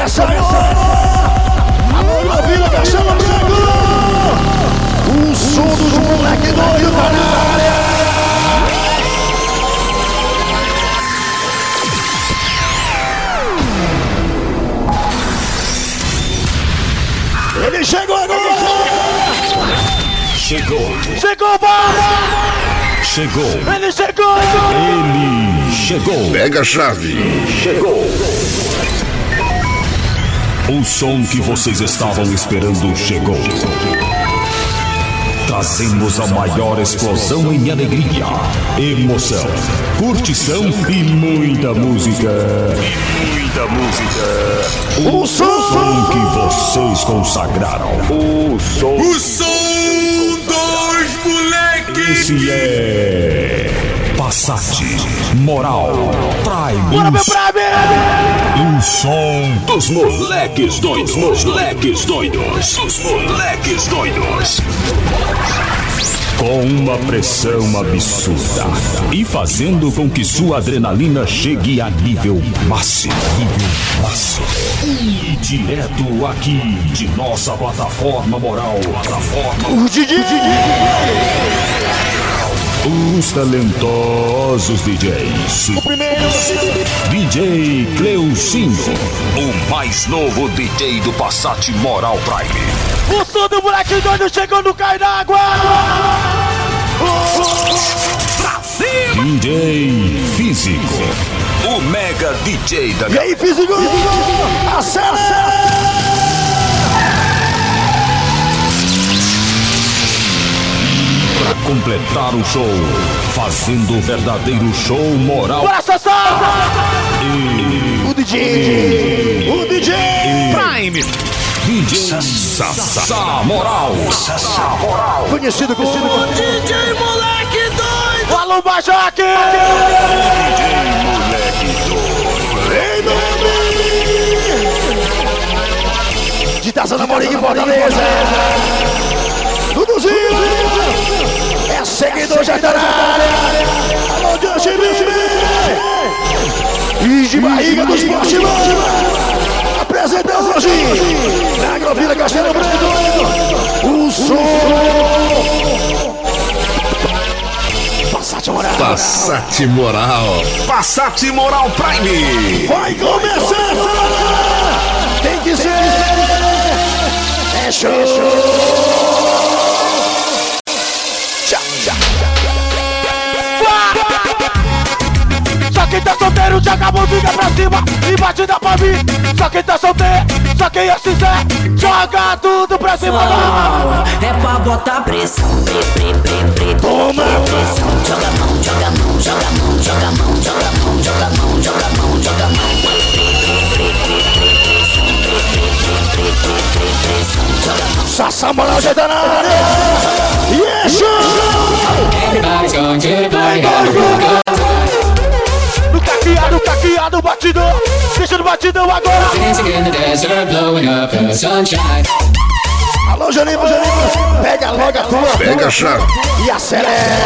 começa agora! A Vila Castelo Branco! O som dos moleque doido na área! Ele chegou agora! Chegou! Ele chegou! Pega a chave! Chegou! O som que vocês estavam esperando chegou. Trazemos a maior explosão em alegria, emoção, curtição e muita música. O som que vocês consagraram. O som dos moleques. Esse é Passat Moral Prime. Bora, meu Prime! O som dos moleques doidos. Com uma pressão absurda e fazendo com que sua adrenalina chegue a nível máximo. E direto aqui de nossa plataforma moral. Os talentosos DJs. O primeiro DJ Cleucinho, o mais novo DJ do Passat Moral Prime. O som do moleque doido chegou no Cai d'Água! DJ Físico, o mega DJ da... E aí, Físico? Acerta! Pra completar o show, fazendo o verdadeiro show moral. Bora, Sassá! O DJ Prime! DJ Sassá Moral. Conhecido como DJ Moleque Doido! Alô, Bajaque! DJ Moleque Doido. De Taça na Morinha em Fortaleza! Duduzinho! É seguidor, já tá na área! Alô, Justin Bieber! E de barriga dos postes, apresentando hoje na Agrovila Castelo Branco o som Passat Moral Prime. vai começar! Tem que ser! É show! Só quem tá solteiro joga a mãozinha pra cima e batida pra mim. Só quem tá solteiro, só quem é sincero, joga tudo pra cima. É pra botar pressão, Toma! pressão. Joga a mão, joga a mão, joga a mão, joga a mão, joga a mão, joga a mão, joga a mão, joga a mão. Sassá Moral já tá na área. E é show! No caqueado, batidão. Deixa no batidão agora. Alô, Janinho, pega logo a tua. Pega a chave. E acelera.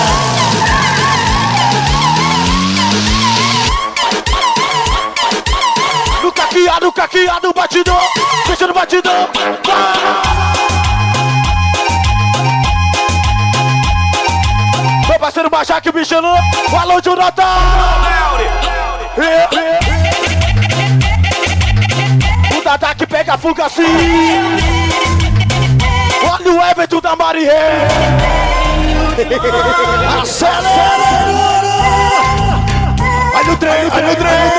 No caqueado, batidão. Deixa no batidão. Meu parceiro Bajaque, Michelin. O alô, Jonathan. O Dada que pega a fuga assim. Olha o Everton da Marie. Acelera. Vai no trem, vai no trem.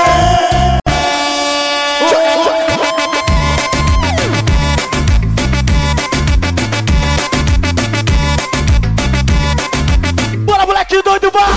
Bora, moleque doido, vai!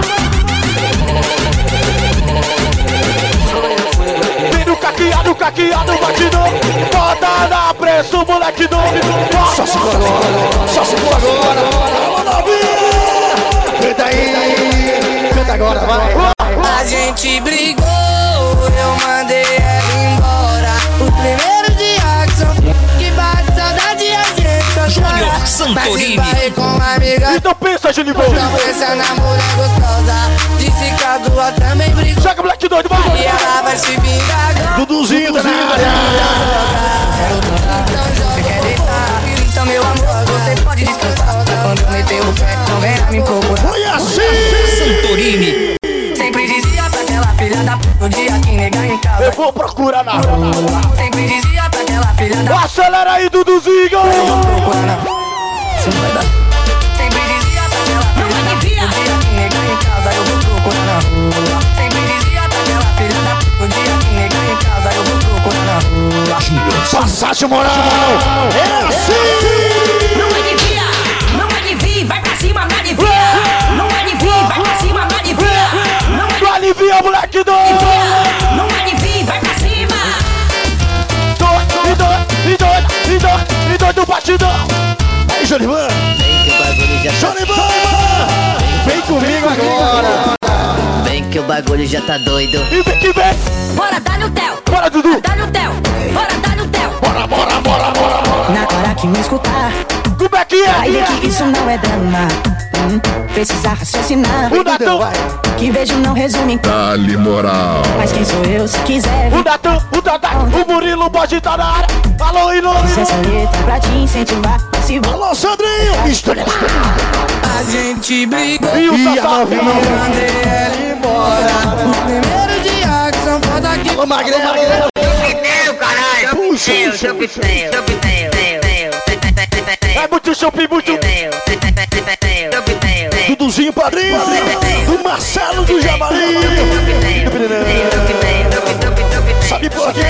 Vem no caqueado, batido. Bota na pressa, o moleque doido. Só segura agora. Alô, novinha! Canta aí, canta agora, vai. A gente brigou, eu mandei ela embora. O primeiro dia que bate saudade a gente só chora. Mas esbarrei com uma amiga. Então pensa, Genival. Não essa namora gostosa. Disse que a duas também brigou. Joga, moleque doido, vai. E ela vai se vingar. Duduzinho tá na área. no dia que negar em casa. Eu vou procurar na rua. Sempre dizia pra aquela filha da acelera aí, Duduzinho. sempre dizia pra aquela filha da no dia que negar em casa eu vou procurar na rua. Sempre dizia pra aquela filha da no dia que negar em casa eu vou procurar na rua. Passagem moral. É assim. Não alivia, não alivia, vai pra cima, não alivia. Não alivia, vai pra cima, não alivia. Não alivia, moleque doido. Não alivia, vai pra cima. E doido do batidão. Aí, Jonivan. Jonivan. Vem comigo agora. Vem que o bagulho já tá doido. E vem que vem. Bora, dá no tel. Bora, Dudu. Dá no tel. Bora, dá no tel. Bora. Na hora que me escutar, Como é que é? vai ver que isso não é drama. Precisa raciocinar. O Natão. Que beijo não resume em Dá-lhe moral. mas quem sou eu se quiser O vir. Natão, o Dadá, o Murilo pode estar na área. Alô, Ilô. Essa letra pra te incentivar. Se vou Alô, Sandrinho. História. A gente brigou E o e Sassá. mandei ela embora. Os primeiros dias que são foda que Ô, Magrelo. Puxa. É muito shopping, muito. Duduzinho, padrinho. Do Marcelo do Javali. Sabe por quê?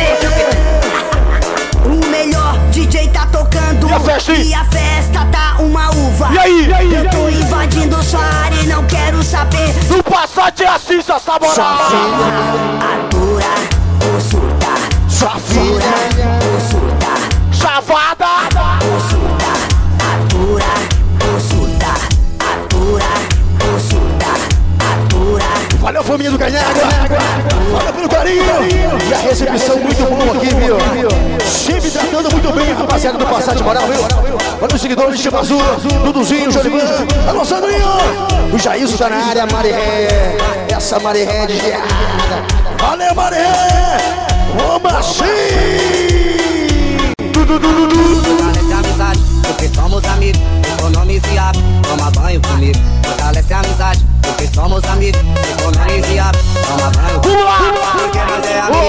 O melhor DJ tá tocando E a festa, hein? e a festa tá uma uva. E aí? Eu tô invadindo sua área e não quero saber. No Passat é assim, só moral. Atura ou surta, Safira. ou surta, Chavada. ou surta. Atura ou surta, atura ou surta, atura. Valeu, família do Canhaga. Valeu pelo carinho. E a recepção muito boa aqui, viu? Sempre tratando muito bem, rapaziada do Passat Moral, viu? Olha os seguidores de Azul, Duduzinho, Jolivan. Alô, Sandrinho. O Jailson tá na área, Mariré. Essa Mariré de geada. Valeu, Mariré. Vamos assim. Fortalece a amizade, porque somos amigos. Economize a toma banho comigo. Fortalece a amizade, porque somos amigos. Economize a toma banho comigo. Porque nós é amigo.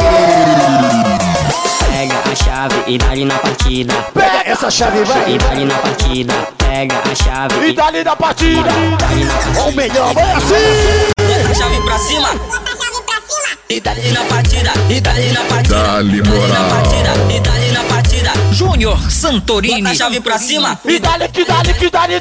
Pega a chave e dá-lhe na partida. Pega essa chave, vai. E dá-lhe na partida. Pega a chave E dali da partida. dá-lhe na partida. O melhor, vai assim. Bota a chave pra cima. E dá-lhe na partida. E dá-lhe na partida. Dá-lhe moral. E dá-lhe na partida. Júnior Santorini. Bota a chave pra cima. E dali, que dali. E dá-lhe.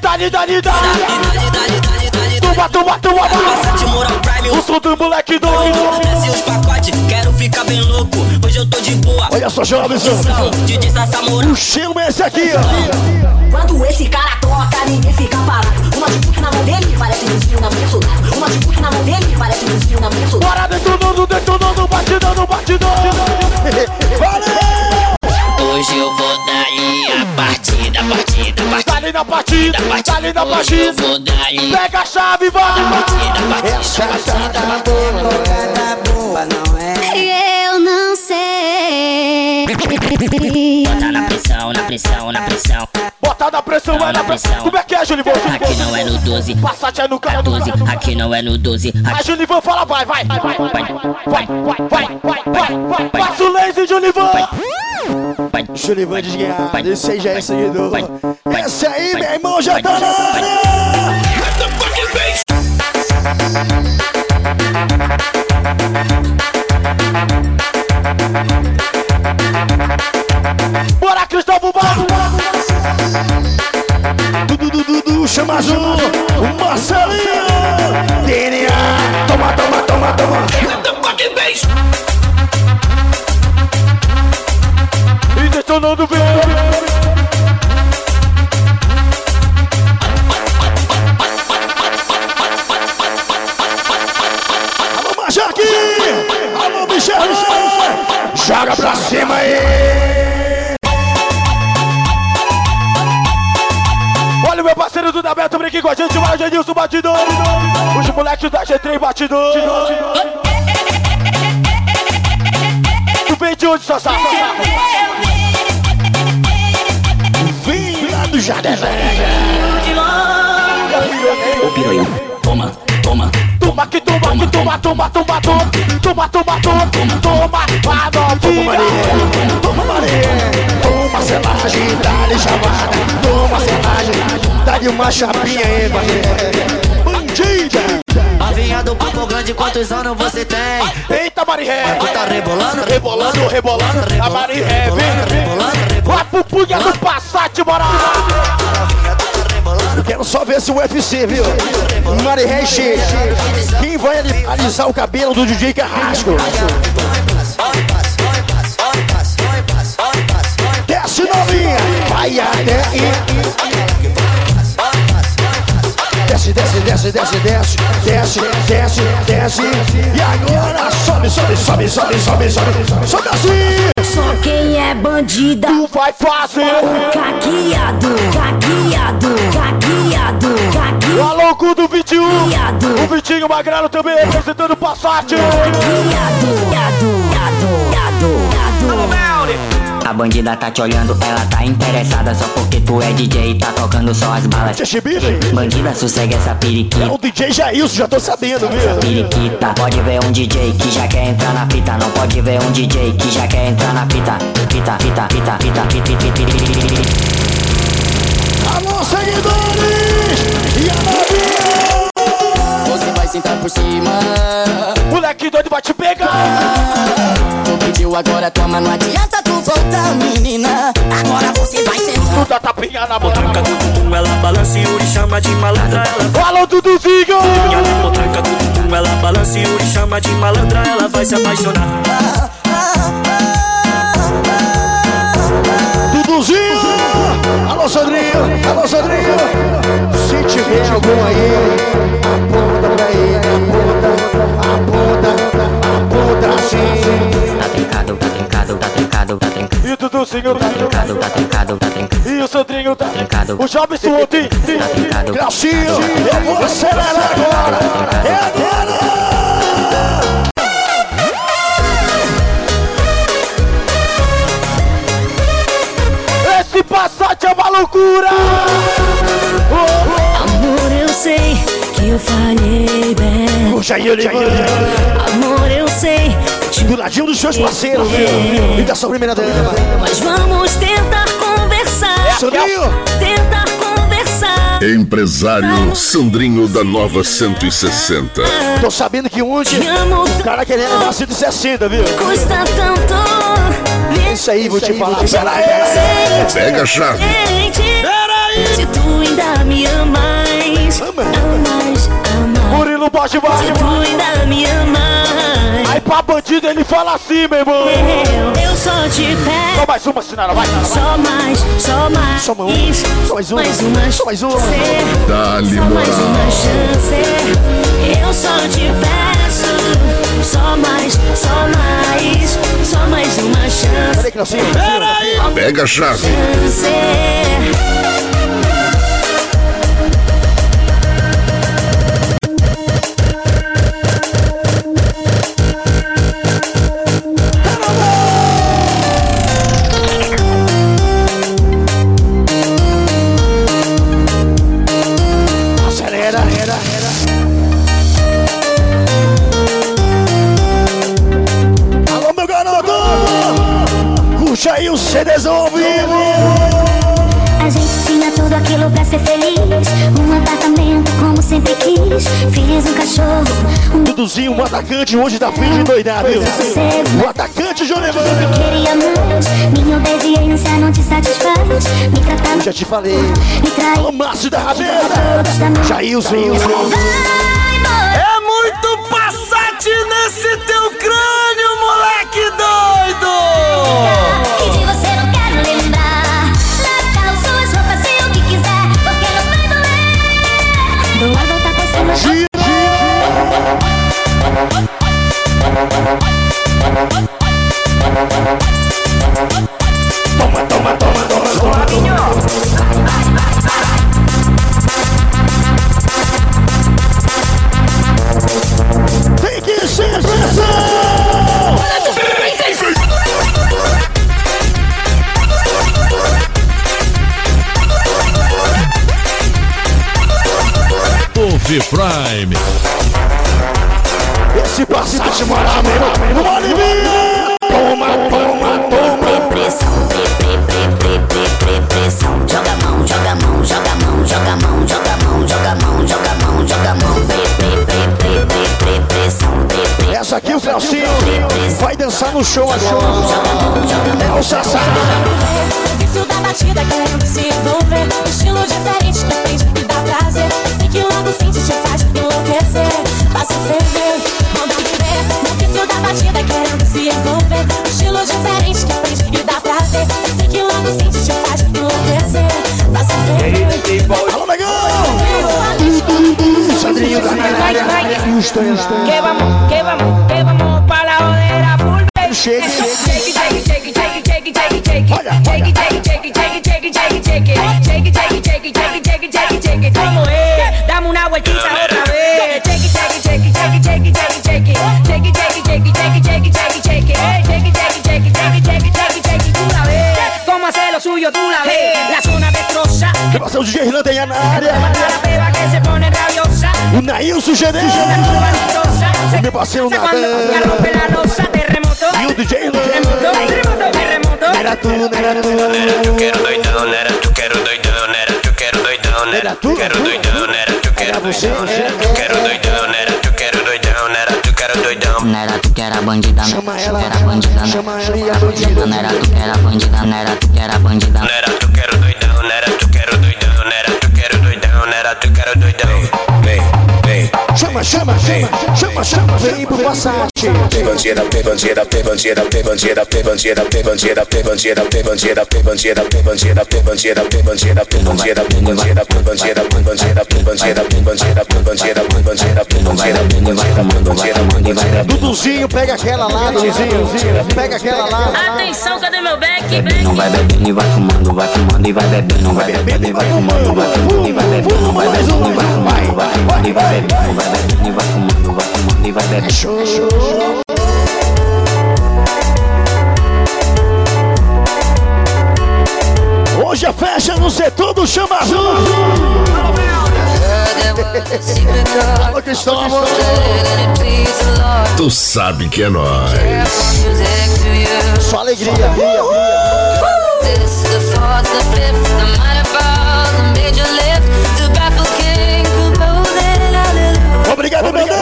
Toma. Passat Moral Prime. O som do moleque doido. Desce os pacotes, quero ficar bem louco. Hoje eu tô de boa. Olha só, jovens. DJ Sassá Moral. O cheiro é esse aqui, ó. Quando esse cara toca, ninguém fica parado. Uma disputa na mão dele, parece fuzil na minha soldado. Uma disputa na mão dele, parece fuzil na minha soldado. Bora detonando, batidão. Valeu! Hoje eu vou dar-lhe a partida. Tá ali na partida. Hoje eu vou dar-lhe Pega a chave, vai. Essa tá boa, não é? Eu não sei. Bota na pressão. Bota na pressão, é na pressão. Como é que é, Julivão? Aqui não é no 12, Passat é no cara do 12. Aqui não é no 12. Aí, Julivão, fala, vai. Passa o laser, Julivão. Julivão desguiado, esse aí já é seguidor. Esse aí, meu irmão, já tá na área. Bora, Cristóvão, vamos! Dudu, chama azul, o Marcelinho! DNA, toma! E detonando bem! Alô, Majaque! Alô, Michel! Joga pra cima aí! Olha o meu parceiro do Dabeto, brinque com a gente, o Janilson batidor. Os moleques da G3 batidor. Tu vem de onde, Sassá? Vem lá do Jardim. Ô piranha, toma. Toma, que toma, que toma, toma, toma, toma. Toma, toma, toma, toma, a novinha. Toma, Maria. Toma, selagem, dá-lhe chamada. Toma, selagem, dá-lhe uma chapinha aí, Maria. Bandida. Novinha do Papo Grande, quantos anos você tem? Eita, Maria. Tu tá rebolando, Rebolando, rebolando. A Maria, vem. Vai pro punha do Passat, bora. Eu quero só ver se o UFC, viu? Maria chega. Quem vai alisar o cabelo do DJ Carrasco? Desce, novinha. Vai até desce, desce, desce, desce, desce, desce, desce, desce. E agora sobe, sobe, sobe, sobe, sobe, sobe, sobe assim. Só quem é bandida Tu vai fazer cagueado, cagueado, cagueado, cagueado. o louco do 21. O Vitinho Magrelo também representando o Passat. A bandida tá te olhando, ela tá interessada só porque tu é DJ e tá tocando só as balas. Bandida, sossega essa periquita. É o DJ Jailson, já tô sabendo, viu? Periquita, pode ver um DJ que já quer entrar na fita. Não pode ver um DJ que já quer entrar na fita. Fita, fita, fita, fita, fita, fita. Alô, seguidores! E a novinha! Você vai sentar por cima. Moleque doido vai te pegar! Tu pediu, agora toma, não adianta tu voltar, menina. Agora você vai sentar. Tu dá tapinha na boca. Potranca do bumbum, ela balança e Yuri chama de malandra. Alô, Duduzinho! Potranca do bumbum, ela balança e Yuri chama de malandra. Ela vai se apaixonar. Duduzinho! Alô, Sandrinho! Alô, Sandrinho! Se tiver algum aí, aponta pra ele, aponta assim. Tá trincado, tá trincado, tá trincado, tá trincado. E o Duduzinho tá trincado, tá trincado, tá trincado. E o Sandrinho tá trincado. O Jobson ontem. Gracinho, eu vou acelerar agora. É agora! Esse Passat é uma loucura! Amor, eu sei que eu falhei bem. O Jair Oliveira. Amor, eu sei. Do ladinho dos seus parceiros, viu? E da sua primeira dama. Mas vamos tentar conversar. Tentar conversar. Empresário Sandrinho da Nova 160. Tô sabendo que hoje o cara querendo levar 160, viu? Custa tanto. Isso aí, vou te falar. Pera aí. Pega a chave. Se tu ainda me amas, amas, amas. Murilo Bosch vai. Se tu ainda me amas. Aí pra bandido ele fala assim, meu irmão. Eu só te peço. Só mais uma, Sinara, vai. Só mais, só mais. Só mais uma. Só mais uma. Dá-lhe só mais moral. uma chance. Eu só te peço. Só mais, só mais. Só mais uma chance. Peraí, Claucinho. Peraí. Pega a chave. Alô, meu garoto! Puxa aí o CDzão ao vivo! A gente tinha tudo aquilo pra ser feliz. Um apartamento como sempre quis. Fiz um cachorro. Duduzinho, o atacante hoje tá fim de doidar, viu? O atacante Jonevan. Queria mais. Minha obediência não te satisfaz. Me tratava. Já te falei. Me trai. O Márcio da Ravena. Jailson. É muito Passat nesse teu crânio, moleque doido! Que de você não quero lembrar. Natal, suas roupas e o que quiser. Porque não vai doer. Não vai voltar por cima. Toma, toma, toma, toma, toma. Tem que ser pressão! Prime. Se passar de moral, meu mole minha. Toma, toma, toma. Pressão, pressão. Joga a mão, joga a mão, joga a mão, joga a mão, joga a mão, joga a mão, joga a mão, joga a mão. Pressão. Essa aqui o Felcinho vai dançar no show agora. É o Sassá. Vício da batida querendo se envolver. Estilo diferente que fez e dá prazer. Sei que logo sente te faz enlouquecer. Faça ferver, manda viver. No vício da batida querendo se envolver. Estilo diferente que fez e dá prazer. Sei que logo sente te faz enlouquecer. Faça ferver. Alô, negão! Sandrinho da área. Que vamos para la jodera full. Chega. Vamos dame una vueltita otra vez. Tú la ves, cómo hace lo suyo, tú la ves. La zona destroza. Que passa o DJ Irlanda aí na área. La beba que se pone rabiosa. O Nailson GD. O meu parceiro Nadan. E o DJ Irlanda. Era tu, eu quero doidão, era tu, quero doidão, era tu, quero doidão, era tu, quero doidão, era tu, quero doidão, era tu, quero doidão, era tu, quero doidão, era tu, quero doidão. Não era tu que era bandida, chama ela, era bandida, chama ela e a bandida. Não era tu que era bandida, não era tu que era bandida. Não era tu, quero doidão, era tu, quero doidão, era tu, quero doidão, era tu, quero doidão. Vem. Chama, vem pro Passat. Bandida, bandida, bandida, bandida, bandida, bandida, bandida, bandida, bandida, bandida, bandida, bandida, bandida, bandida, bandida, bandida. Duduzinho, pega aquela lá, Duduzinho. Pega aquela lá. Atenção, cadê meu back? Não vai bebendo e vai fumando e vai bebendo. Não vai bebendo e vai fumando, vai fumando e vai bebendo. Não vai bebendo e vai fumando, vai fumando e vai bebendo. Não vai bebendo e vai fumando e vai bebendo. Hoje a festa no setor do Chama Azul. Alô, Cristóvão. Tu sabe que é nóis. Só alegria. Obrigado, meu Deus.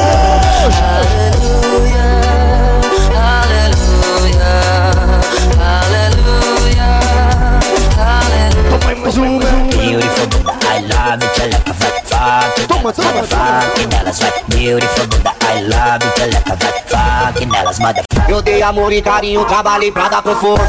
Mais uma. Beautiful Buddha, I love it, you like a fat fucking elas vai. Beautiful Buddha, I love it, you like a fat fucking elas, motherfucker. Eu dei amor e carinho, trabalhei pra dar conforto.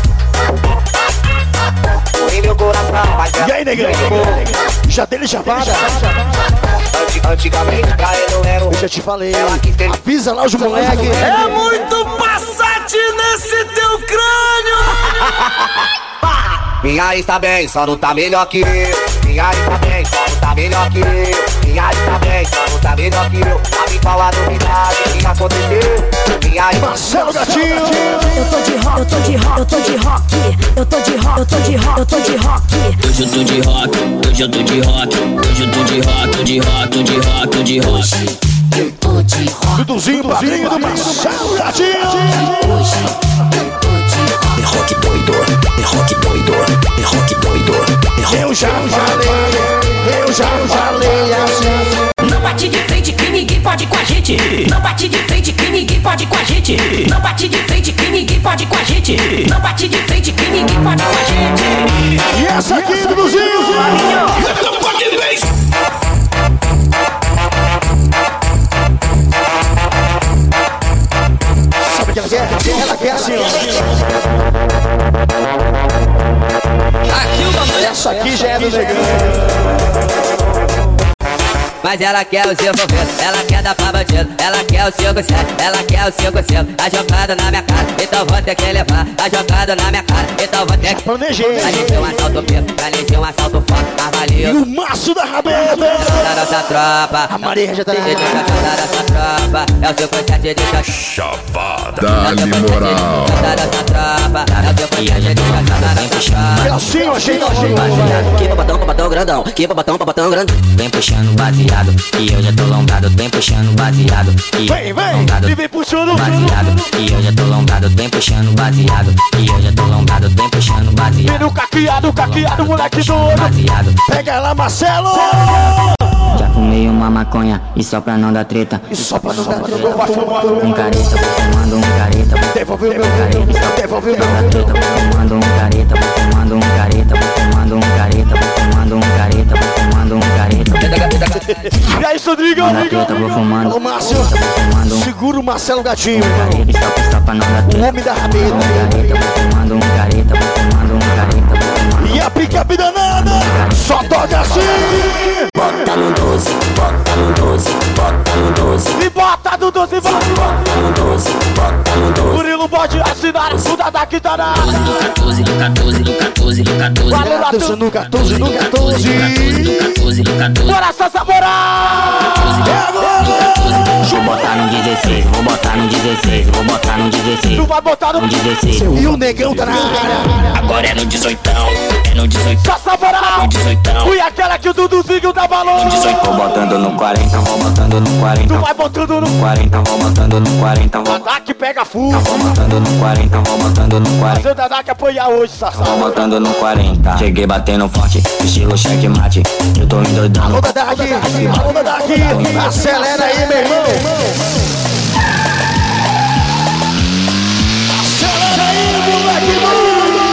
Em meu coração, mas e aí, negão? Já dele chapada? Antigamente pra ele eu era. Eu já te falei. Avisa lá os moleques. É muito Passat nesse teu crânio. Minha está bem, só não tá melhor que eu. Minha está bem, só não tá melhor que eu. Minha está bem, só não tá melhor que eu. Sabe qual a novidade que aconteceu? Minha está Marcelo Gatinho. Eu tô de rock, eu tô de rock, eu tô de rock. Eu tô de rock, eu tô de rock, eu tô de rock. Hoje eu tô de rock, hoje eu tô de rock. Hoje eu tô de rock, de rock, de rock, de rock. Eu tô de rock. Duduzinho, padrinho do Marcelo Gatinho. Hoje eu tô de rock. É rock doido, é rock doido, é rock doido. Eu já falei assim. Não bate de frente que ninguém pode com a gente. Não bate de frente que ninguém pode com a gente. Não bate de frente que ninguém pode com a gente. Não bate de frente que ninguém pode com a gente. E essa aqui, Duduzinho. Sabe o que ela quer? Ela quer assim, ó. Essa aqui já é do negão. Mas ela quer o seu envolvido, ela quer dar pra bandido. Ela quer o 5-7, ela quer o 5-5. A jogada na minha cara, então vou ter que levar. A jogada na minha cara, então vou ter que planejei. Planejei um assalto pico, planejei um assalto forte. Avalio e o maço da rabeta da nossa tropa. A Maria já tá da nossa tropa. É o 5-7 de Chavada. Dá-lhe moral. É assim, eu achei Que babatão grandão, que babatão grandão. Vem puxando baseado, que eu já tô lombrado. Vem puxando baseado, que vem, vem puxando baseado, que eu já tô lombrado. Vem puxando baseado, que eu já tô lombrado. Vem puxando baseado. Vem no caqueado, moleque doido. Baseado. Pega ela, Marcelo. Já fumei uma maconha e só pra não dar treta. E só pra não dar treta, eu vou fumar. Um careta, fumando um careta. Devolve o meu careta, devolve o meu careta. Fumando um careta, fumando um careta. Fumando um careta, fumando um careta. Fumando um careta. E aí, Sandrigo? Alô, Márcio. Segura o Marcelo Gatinho. O homem da rabeta. Fumando um careta, fumando um careta. E a picape danada. Só toca assim. Bota no 12, bota no 12, bota no 12. E bota no 12, bota no 12, bota no 12. Murilo pode assinar o da daqui tá na. No 14, no 14, no 14, no 14. Valor no 14, no 14. No 14, no 14. Bora, Sassa Moral! É agora! Vou botar no 16, vou botar no 16, vou botar no 16. Tu vai botar no 16. E o negão tá na área. Agora é no 18, é no 18. Sassa Moral! No 18. E aquela que o Duduzinho dá valor. No 18. Vou botando no 40, vou botando no 40. Tu vai botando no 40, vou botando no 40. A DAC pega full. Vou botando no 40, vou botando no 40. Seu da DAC apoiar hoje, Sassa. Vou botando no 40. Cheguei batendo forte, estilo checkmate. Eu tô me doidando. Alô da DAC, alô da DAC. Acelera aí, meu irmão. Acelera aí, moleque.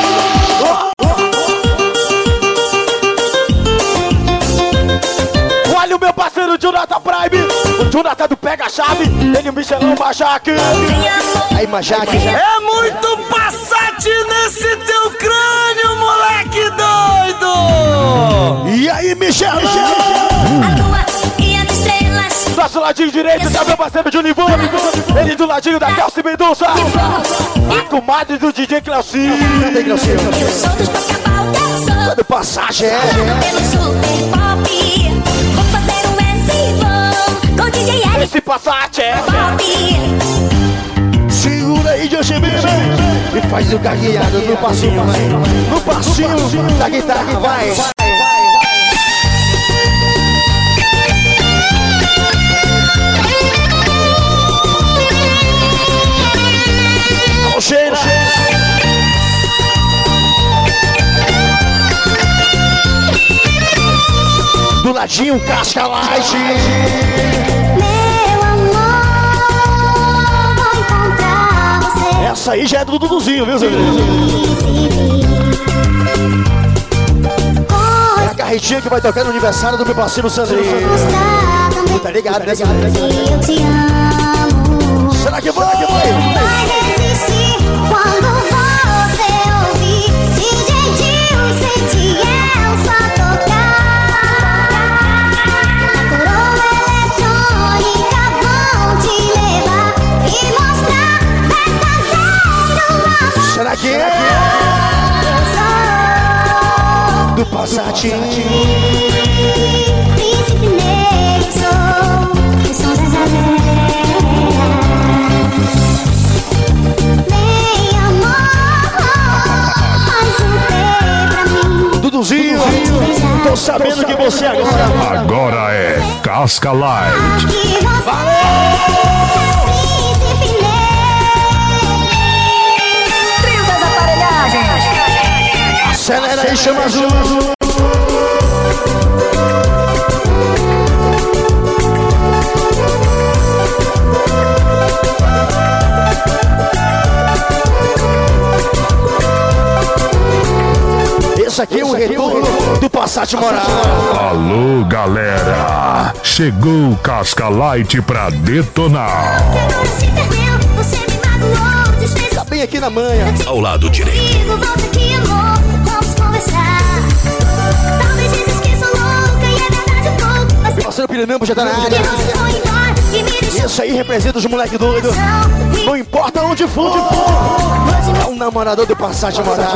Olha o meu parceiro Jonathan Prime. O Jonathan do Pega a Chave. Ele, o Michelão, Majaque. Aí, Majaque. É muito Passat nesse teu crânio, moleque doido. E aí, Michelão? Nosso ladinho direito tá meu parceiro Junivô. Ele do ladinho da Kelsey Mendonça. A comadre do DJ Cleucinho. Cadê Cleucinho? Eu sou dos Pacabal, do Passagem, pelo Super Pop. Vou fazer um S com DJ L. Esse Passat Pop. Segura aí, Justin Bieber. E faz o cargueado no passinho, vai. No passinho da guitarra, vai. Cheira. Do ladinho, Casca Light. Meu amor, vou encontrar você. Essa aí já é do Duduzinho, viu, Zé? É a carretinha que vai tocar no aniversário do meu parceiro Sandrinho. Tá ligado, né, Sandrinho? Eu te amo. Será que vai? Vai resistir quando você ouvir DJ Dil e Setiel só tocar. Na coroa eletrônica vão te levar e mostrar verdadeiro amor. Será que é? Do Passat. Príncipe negro sou, eu sou Zezé. Duduzinho, tô sabendo que você agora. Agora é Casca Light. Trio das aparelhagens. Acelera aí, chama azul. Esse aqui é o retorno do Passat Moral. Alô, galera! Chegou o Casca Light pra detonar. Tá bem aqui na manha. Ao lado direito. Volta aqui, amor, vamos conversar. Talvez dizes que sou louca e é verdade um pouco, mas parceiro Pirinampo já tá na área. Isso aí representa os moleque doido. Não importa onde for. É um namorador do Passat Moral.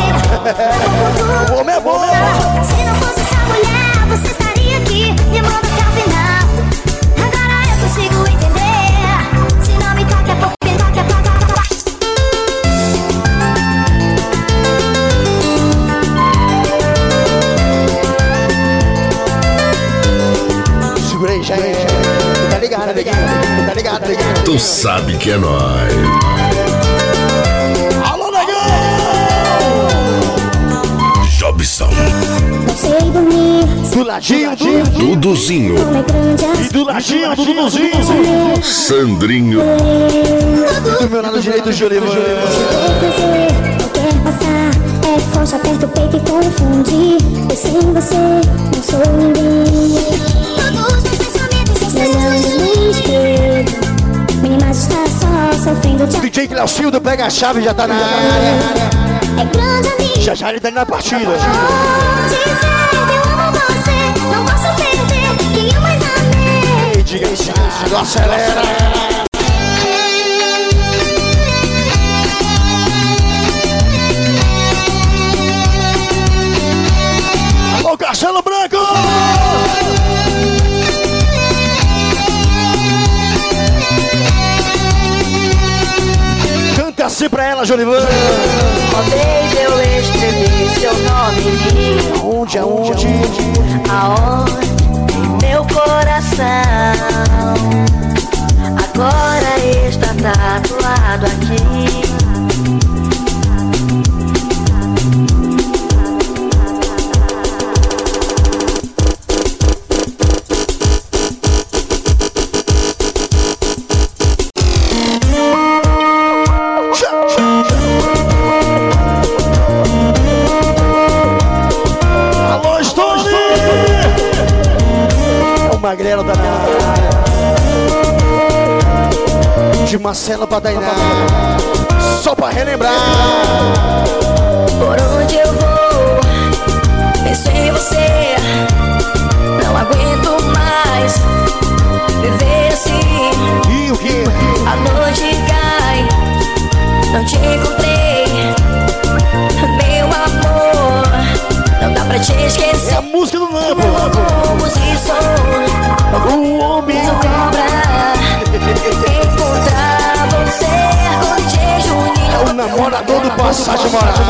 O homem é bom. Se não fosse essa mulher, você estaria aqui me amando até o final. Agora eu consigo entender. Se não me toca, é porque toca. Tu sabe que é nóis. Alô, negão! Jobson. Não sei dormir. Do ladinho do Duduzinho. E do ladinho do Duduzinho. Sandrinho. Do meu lado direito, Jurivan. Não quer passar. É forte, aperta o peito e confundir. Eu sem você não sou ninguém. Todos os pensamentos olhando no espelho. Minha imagem está só sofrendo de DJ Cleocildo pega a chave e já tá na área. É grande amigo. Já ele tá indo na partida. Dizer que eu amo você. Não posso perder quem eu mais amei. E diga isso, acelera. Alô, Castelo Branco! Canta assim pra ela, Jolivan. Baby, eu escrevi seu nome em mim. Aonde? Aonde? Meu coração agora está tatuado aqui. Magrelo da minha de Marcelo pra Dainá. Só pra relembrar. Por onde eu vou, penso em você. Não aguento mais viver assim. E o que? A noite cai, não te encontrei. Meu amor, não dá pra te esquecer. É a música do Lampo. O homem cobra encontrar você com DJ Juninho. É o namorador do Passagem Moral.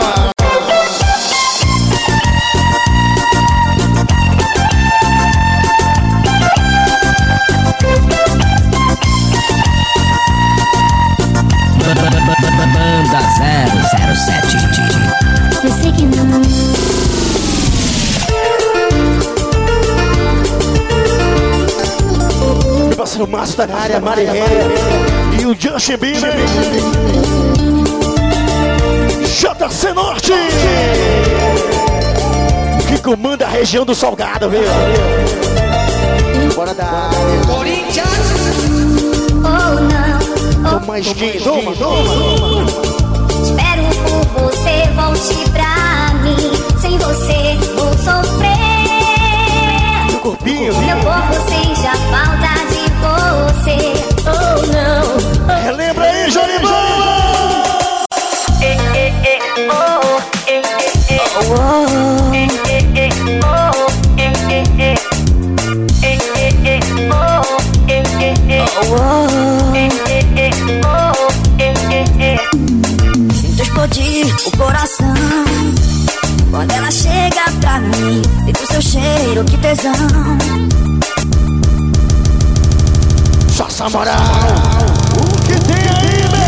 Banda 007. Eu sei que não. Meu parceiro Márcio tá na área, Mari e o Justin Bieber. JC Norte, que comanda a região do Salgado, viu? Bora dar Corinthians. Oh não. Toma, Skin, toma. Espero por você, volte pra mim. Sem você vou sofrer. No corpinho, meu corpo sente a falta de você. Oh não. Relembra aí, Jorivan. Sinto explodir o coração quando ela chega pra mim. Sinto seu cheiro, que tesão. Só moral. O que tem aí, meu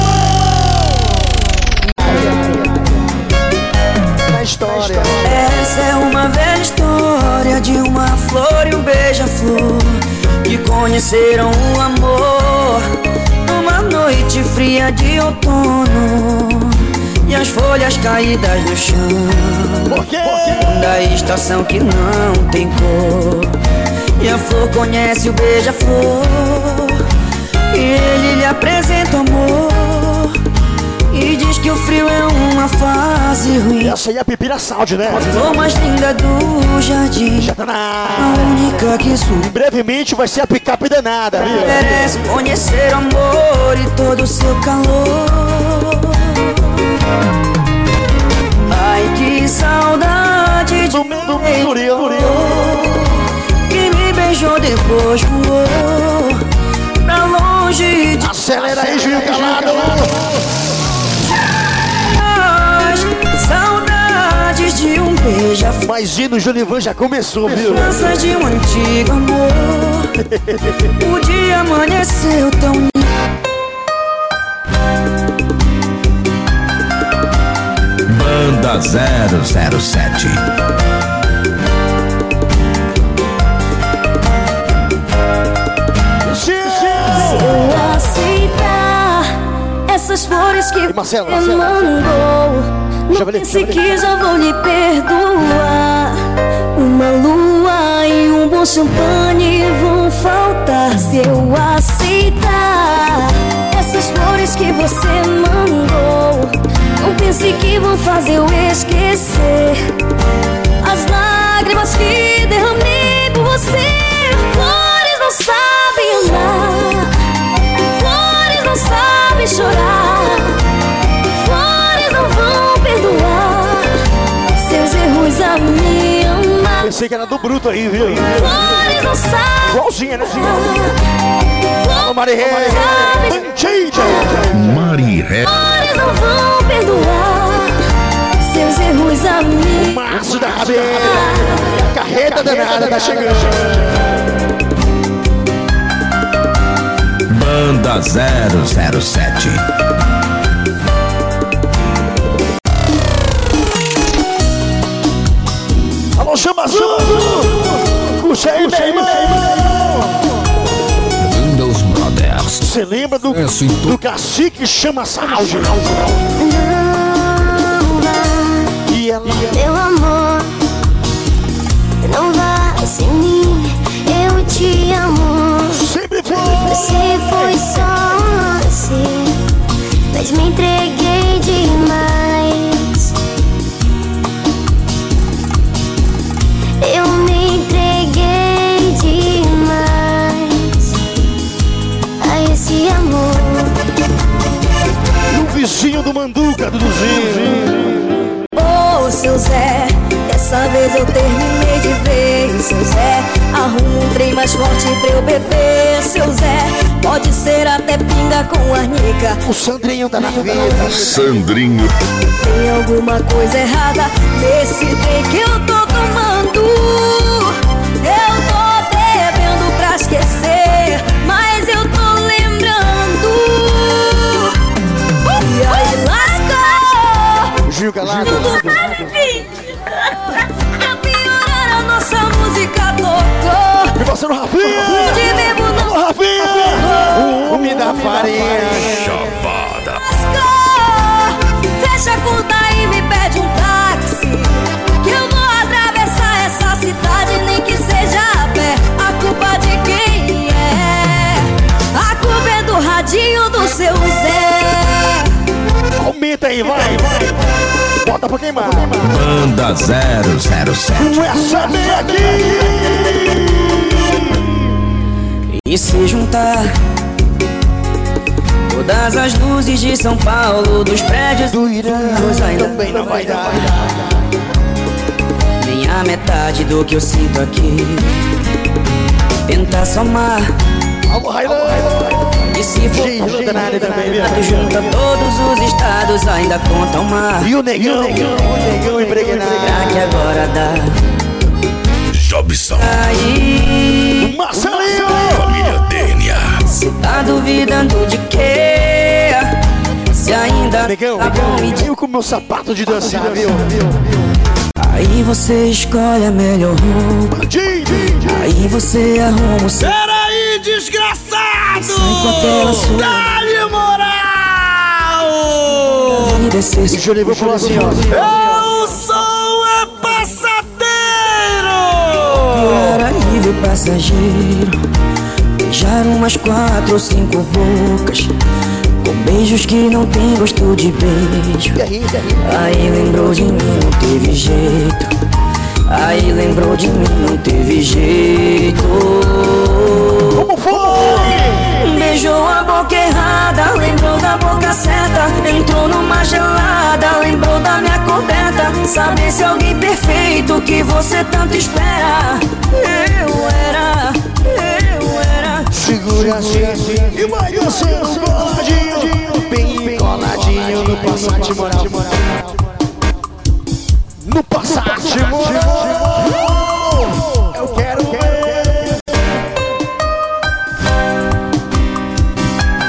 irmão? Na história. Essa é uma velha história de uma flor e um beija-flor que conheceram o amor numa noite fria de outono e as folhas caídas no chão. Por quê? Da estação que não tem cor. E a flor conhece o beija-flor e ele lhe apresenta o amor e diz que o frio é uma fase ruim. Essa aí é a Pipira Sound, né? A flor mais linda do jardim, já tá na a única que surge. Brevemente vai ser a picape danada, viu? Merece conhecer o amor e todo o seu calor. Ai, que saudade de do Murilo. Que me beijou depois voou pra longe de... Acelera aí, Juninho Calado. Saudades de um beija-flor. Mas e no Jolivan já começou, viu? Lembranças de um antigo amor. O dia amanheceu tão lindo. Banda 007. Se eu aceitar essas flores que você mandou, não pense que já vou lhe perdoar. Uma lua e um bom champanhe vão faltar. Se eu aceitar essas flores que você mandou, não pense que vão fazer eu esquecer as lágrimas que derramei por você. Flores não sabem amar, flores não sabem chorar, flores não vão perdoar seus erros a me amar. Pensei que era do bruto aí, viu? Flores não sabem igualzinha, né? Alô, Mariré. Mariré. Flores não vão perdoar seus erros a me amar. Márcio da Rabeira. Carreta danada tá chegando. Banda 007. Alô, chama puxa aí, meu irmão. Windows Brothers. Você lembra do cacique chama Saúde? E ela... Meu amor, não vá sem mim, eu te amo. Sempre foi. Você foi só um lance, mas me entreguei demais. Eu me entreguei demais a esse amor. E o vizinho do Manduca, Duduzinho. Ô, seu Zé, dessa vez eu terminei de vez. Seu Zé, arruma um trem mais forte pra eu beber. Seu Zé, pode ser até pinga com arnica. O Sandrinho tá na vida. Sandrinho. Tem alguma coisa errada nesse trem que eu tô tomando. Eu tô bebendo pra esquecer, mas eu tô lembrando. E aí lascou. Gil Galado. Pra piorar a nossa música tocou. E você no Rafinha. De bebo no Rafinha. O homem da farinha. Chavada. Lascou. Fecha a conta e me pede um táxi, que eu vou atravessar essa cidade, nem que seja a pé. A culpa de quem é? A culpa é do radinho do seu Zé. Aumenta aí, vai. Bota pra queimar. Banda 007. Não é saber aqui. E se juntar todas as luzes de São Paulo, dos prédios do Irã, ainda também não vai dar nem a metade do que eu sinto aqui. Tentar somar. E se for junta todos os estados, ainda conta uma. E o negão impregnado. Será que agora dá? Jobson. Aí, Marcelinho. Família DNA. cê tá duvidando de quê? Se ainda negão, tá bom e eu com meu sapato de dançar, viu? Aí você escolhe a melhor roupa. Aí você arruma o seu. Peraí, desgraçado! Dá-lhe moral! E o Juninho falou assim, ó. Eu sou passadeiro! Era livre passageiro. Beijar umas 4 ou 5 bocas, com beijos que não tem gosto de beijo. Aí lembrou de mim, não teve jeito. Aí lembrou de mim, não teve jeito. Como foi? Beijou a boca errada, lembrou da boca certa. Entrou numa gelada, lembrou da minha coberta. Saber se alguém perfeito que você tanto espera. Eu era. Segura assim, e vai dançando coladinho, bem coladinho no Passat moral. No Passat moral, eu quero ver.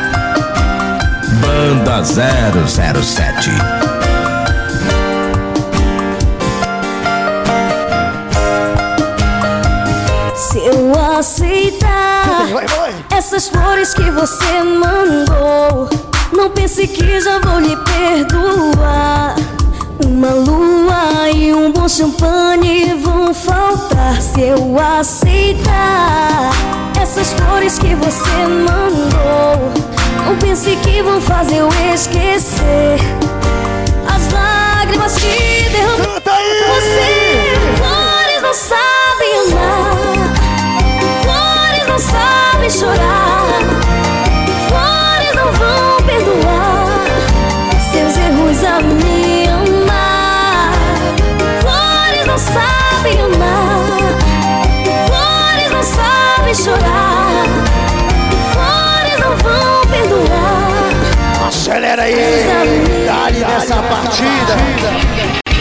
Banda 007. aceitar essas flores que você mandou, não pense que já vou lhe perdoar. Uma lua e um bom champanhe vão faltar se eu aceitar essas flores que você mandou. Não pense que vão fazer eu esquecer as lágrimas que derramou. Você, flores não sabem amar, flores não sabem chorar, flores não vão perdoar seus erros a me amar. Flores não sabem amar, flores não sabem chorar, flores não vão perdoar. Acelera aí, dá-lhe nessa partida.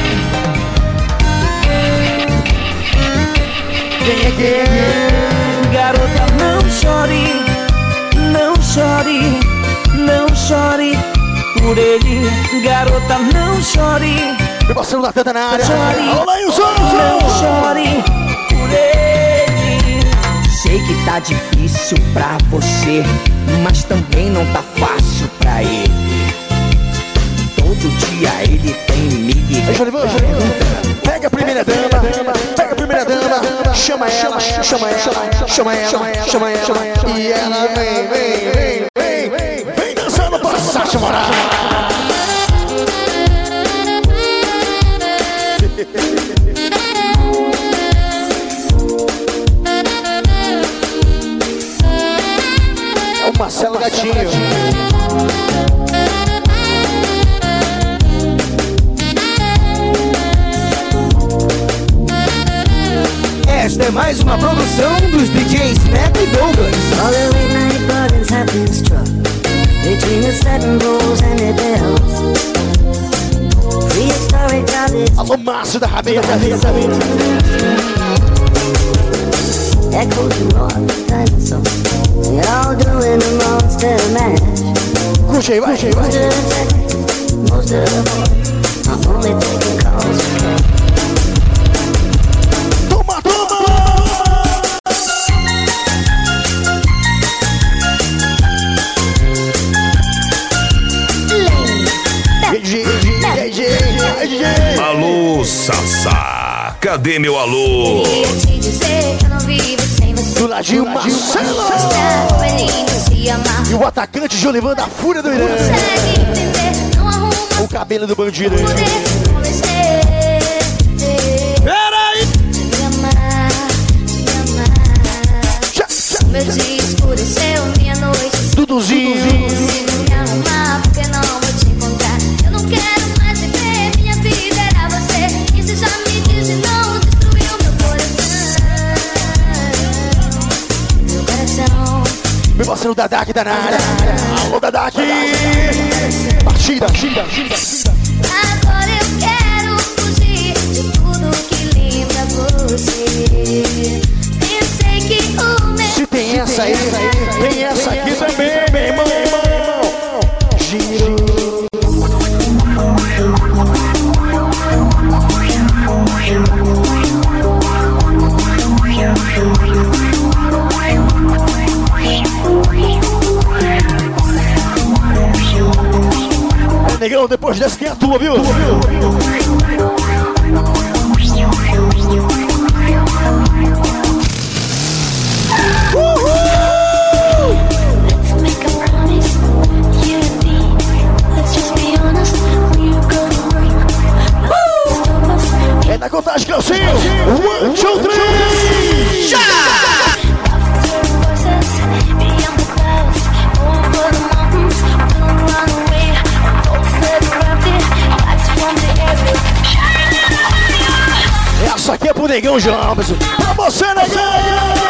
Vem aqui, garota, não chore, não chore, não chore por ele. Garota, não chore. Meu parceiro da Teta na área. Olá, não chore por ele. Sei que tá difícil pra você, mas também não tá fácil pra ele. Todo dia ele tem me ligado. Pega a primeira dama, pega a primeira dama, chama ela, chama ela, chama ela, chama ela, e ela vem dançando pra Sacha Morar. É o Marcelo Gatinho. Esta é mais uma produção dos DJs Neto e Douglas. All the late night bargains have been struck between the satin rolls and the bells. Prehistoric goblets. Alô, Márcio da Rabeira. Echoes and roar the dinosaurs. They're all doing the monster mash. Puxa aí, vai. Most of the boys are only taking calls. Alô, Sassá, cadê meu alô? Queria te dizer que eu não vivo sem você. Do ladinho, Marcelo. E o atacante Jolivan da Fúria do Irã. O cabelo do bandido. Peraí! Meu dia escureceu, minha noite. Duduzinho. Consigo me arrumar porque não vou te encontrar. Eu não quero mais viver, minha vida era você. Isso já me diz e não destruiu meu coração. Meu coração. Meu parceiro Dadak tá na área. Alô, Dadak. Partida. Agora eu quero fugir de tudo que lembra você. Pensei que o meu... Se tem essa aí, tem essa aqui também, meu irmão. Giro. Negão, depois dessa tem a tua, viu? É na contagem que eu sei. 1, 2, 3. Já! Essa aqui é pro Negão Jambas. Pra você, Negão!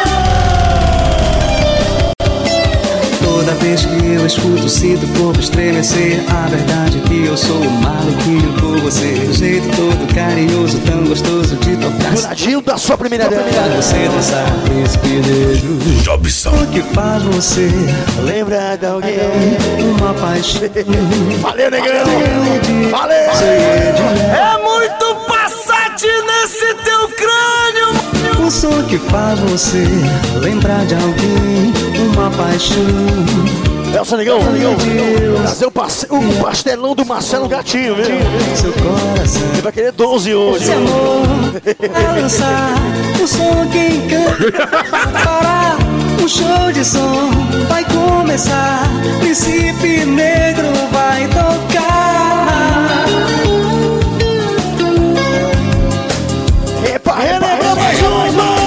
Toda vez que eu escuto, sinto o corpo estremecer. A verdade é que eu sou um maluquinho por você. Do jeito todo carinhoso, tão gostoso de tocar. Ladinho da sua primeira dama. Você dançar esse beijo. Jobson. O que faz você lembra de alguém? Uma paixão. Valeu, Negão! Valeu! É muito Passat nesse teu crânio. Você som que faz você lembrar de alguém, uma paixão. Elsa Negão, trazer o pastelão do Marcelo Gatinho, viu? Seu coração. Ele vai querer 12 hoje. Esse amor é dançar, o som que encanta. Parar, um show de som vai começar. Príncipe Negro vai tocar. Epa, relembra mais uma!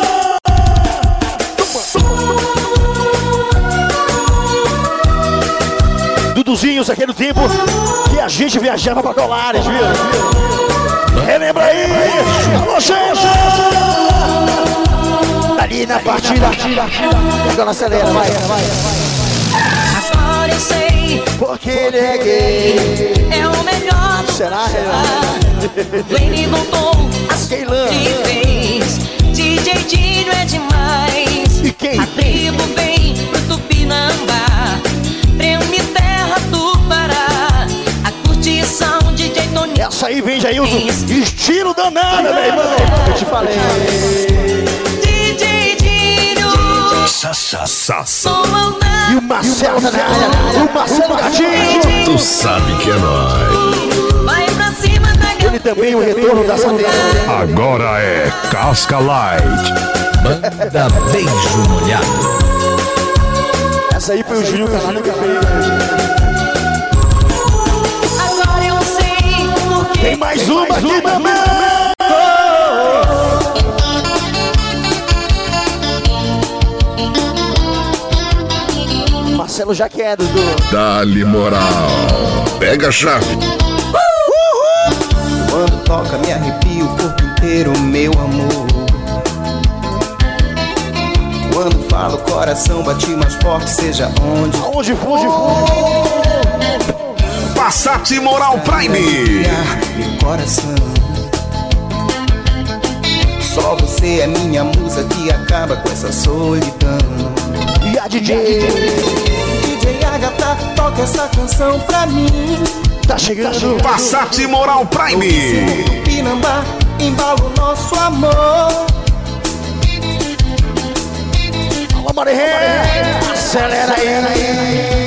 Duduzinho, isso aqui é do tempo que a gente viajava pra Colares, viu? Relembra aí! Alô, gente! Ali na partida. Agora acelera, vai. Agora eu sei. Porque ele é gay. É o melhor. Será, Lenny voltou a Keilã. de vez. DJ Dinho é demais. E quem? A tribo vem pro Tupinambá. Treme terra do Pará. A curtição DJ Toninho. Essa aí vem, Jailson. Estilo danado, meu irmão. Eu te falei. DJ Dinho. E o Marcelo na área. O Marcelo Gatinho. Tu sabe que é nóis. Vai pra cima da Ele também, o retorno da sadeira. Agora é Casca Light. Banda Beijo Molhado. Essa aí foi o Juninho Canalho que fez. Agora eu sei porque. Tem mais uma aqui também. Marcelo Jaquedo. Dá-lhe moral. Pega a chave. Quando toca me arrepio o corpo inteiro, meu amor. Quando falo, o coração bate mais forte, seja onde. Aonde for. Passat Moral Prime. Meu coração. Só você é minha musa que acaba com essa solidão. E a DJ Agatha, toca essa canção pra mim. Tá chegando. Passat Moral Prime. Tupinambá, embala o nosso amor. Alô, Maré. Acelera aí.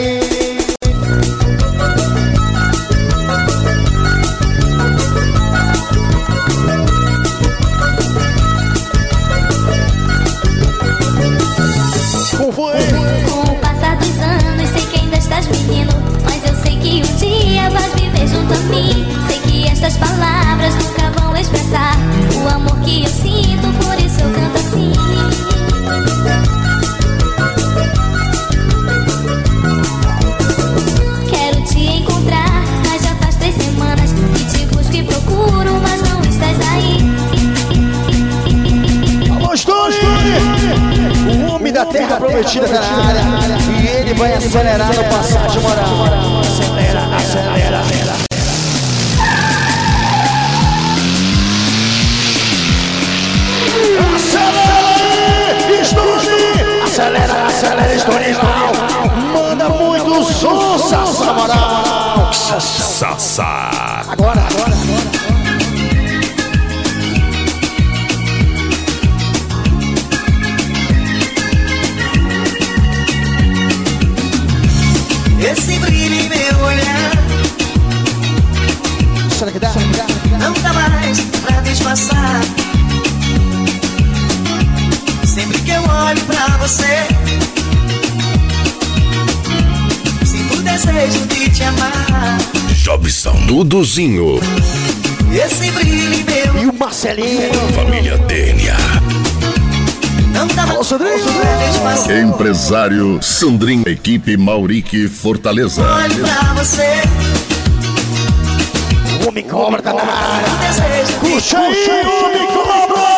Como foi? Com o passar dos anos, sei que ainda estás menino, mas eu sei que um dia vais viver junto a mim. Sei que estas palavras nunca vão expressar o amor que eu sinto, por isso eu canto assim. Quero te encontrar, mas já faz 3 semanas que te busco e procuro, mas não estás aí. Alô, Stone! O homem da terra prometida na área. E ele vai acelerar no Passat Moral. Acelera. Acelera, Stone. Manda muito som, Sassá Moral. Sassá. Agora. Esse brilho em meu olhar Será que dá? não dá mais pra disfarçar. Sempre que eu olho pra você, sinto o desejo de te amar. Jobson Duduzinho. Esse brilho em meu E o Marcelinho. Família DNA. não dá mais pra disfarçar. Empresário Sandrinho. Equipe Maurique Fortaleza. Olho pra você, O homem cobra tá na área. o desejo de Puxa aí, homem cobra.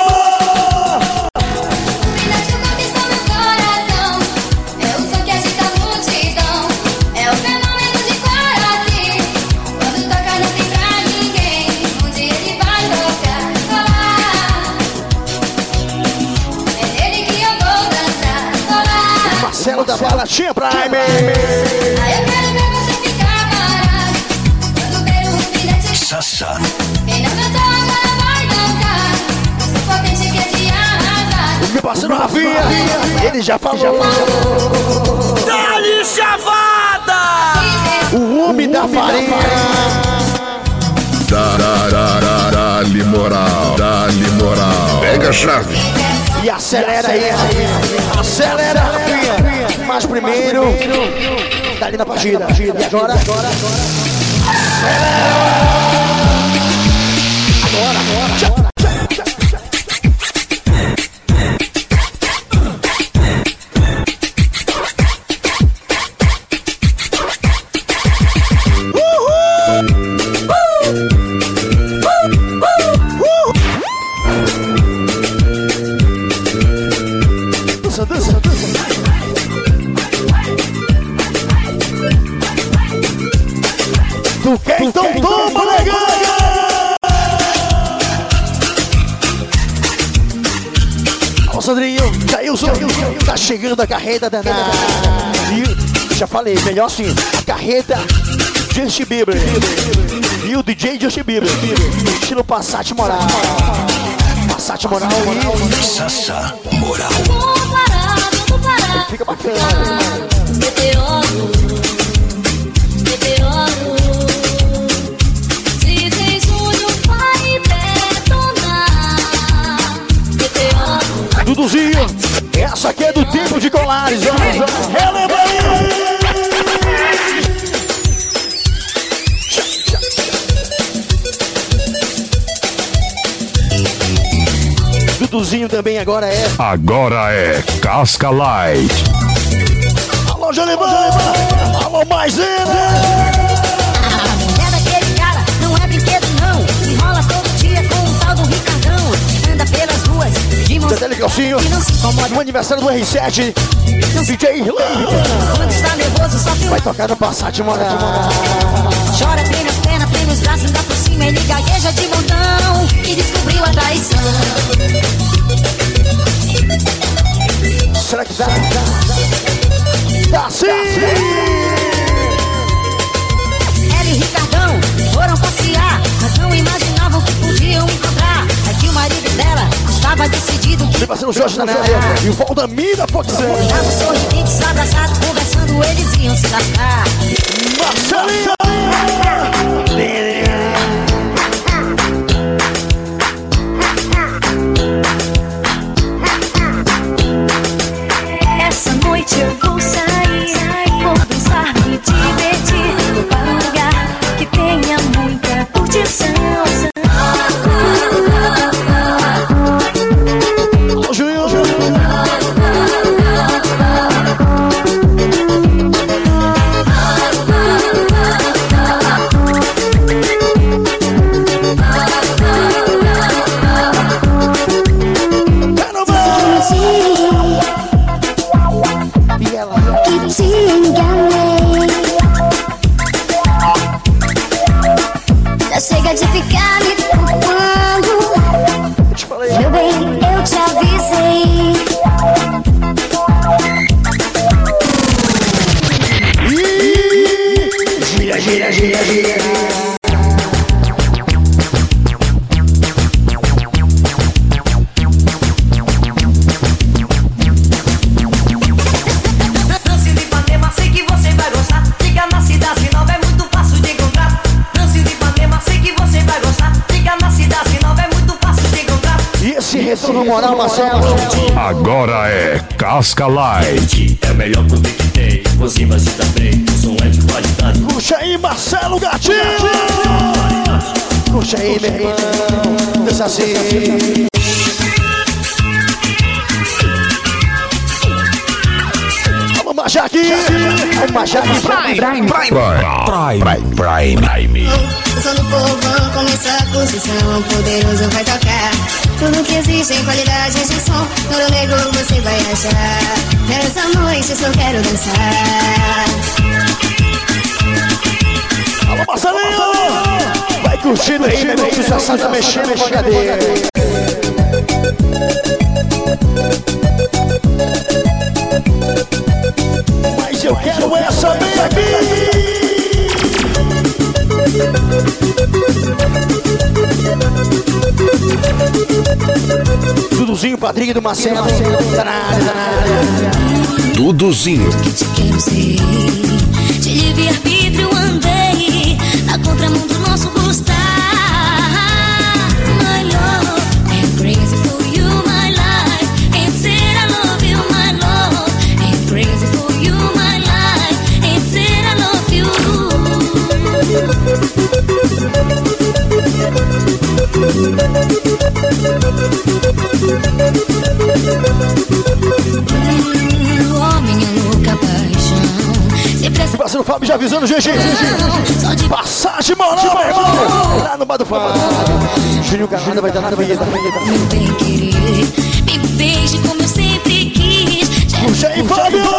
É o som que agita a multidão. É o fenômeno de Guaraci. Quando toca não tem pra ninguém. Um dia ele vai tocar. É nele que eu vou dançar. Marcelo da Balatinha Prime. Aí eu quero ver você ficar parado. Quando ver o brilhante. Sassá. Quem não dançou agora vai dançar. Eu sou potente que é de arrasar. Rafinha, ele já falou. Dá-lhe chavada! O homem da farinha. Dá-lhe moral, dá-lhe moral. Pega a chave. E acelera aí, acelera, Rafinha. Mas primeiro, tá ali na partida. E agora? Agora. Tu quer? Então toma, negão! Ó, Sandrinho, Jailson, tá chegando a carreta danada. E já falei, melhor assim, a carreta Justin Bieber. E o DJ Justin Bieber. Estilo Passat Moral. Passat Moral. Sassa Moral. Vou parar. Fica bacana. Meteoro. Dizem Júnior vai detonar. Meteoro. Duduzinho, essa aqui é do tempo de Colares, ó. Relembra aí! Duduzinho também agora é. Agora é Casca Light. Alô, Jalibã! Alô, Maisena! A mulher daquele cara não é brinquedo, não. Enrola todo dia com o tal do Ricardão. Anda pelas ruas de mãos Dedé Calcinho, e não se incomoda. no aniversário do R7, DJ Irlan. Quando está nervoso, só filma. Vai tocar no Passat Moral. Chora, treme as pernas, prende os braços, ainda por cima ele gagueja de montão. E descobriu a traição. Será que dá? Dá sim! Ela e o Ricardão foram passear, mas não imaginavam que podiam encontrar. É que o marido dela estava decidido que... Meu parceiro Jorge na área e o Valdamir da Foxão. Estavam sorridentes, abraçados, conversando, eles iam se lascar. Marcelinho! Essa noite eu vou sair, vou dançar, me divertir. Vou para um lugar que tenha muita curtição. Ô, Juninho! Que te enganei. Já chega de ficar me culpando. Meu bem, eu te avisei. Gira, gira, gira, gira. Lance de Ipanema, sei que você vai gostar. Fica na cidade nova, é muito fácil de encontrar. Lance de Ipanema, sei que você vai gostar. Fica na cidade nova, é muito fácil de encontrar. E esse retorno moral, Marcelo? Agora é Casca Light. É o melhor produto que tem. Você vai se dar bem. O som é de qualidade. Puxa aí, Marcelo Gatinho! Puxa aí, meu irmão. Deixa assim. Alô, Majaque! Alô, Majaque! Prime. Eu sou do povão, começa a posição. Poderoso vai tocar. Tudo que existe em qualidade de som. Quando nego você vai achar. Nessa noite eu só quero dançar. Alô, Marcelinho! Vai curtindo aí, meu irmão. Precisa saber mexer na cadeia. Mas eu quero essa bem aqui! Duduzinho, Padrinho do Marcelo. Tá na área. Duduzinho. Que te quero ser. De livre-arbítrio andei na contramão do nosso gostar. My love, I'm crazy for you, my life. And said I love you, my love. I'm crazy for you, my life. And said I love you. Minha louca paixão. Sempre essa. Parceiro Fábio já avisando, GG. Passagem moral, meu irmão. Lá no bar do Fábio. Juninho Carrada vai dar nada, vai dar. Meu bem querer, me beije como eu sempre quis. Puxa aí, Fábio.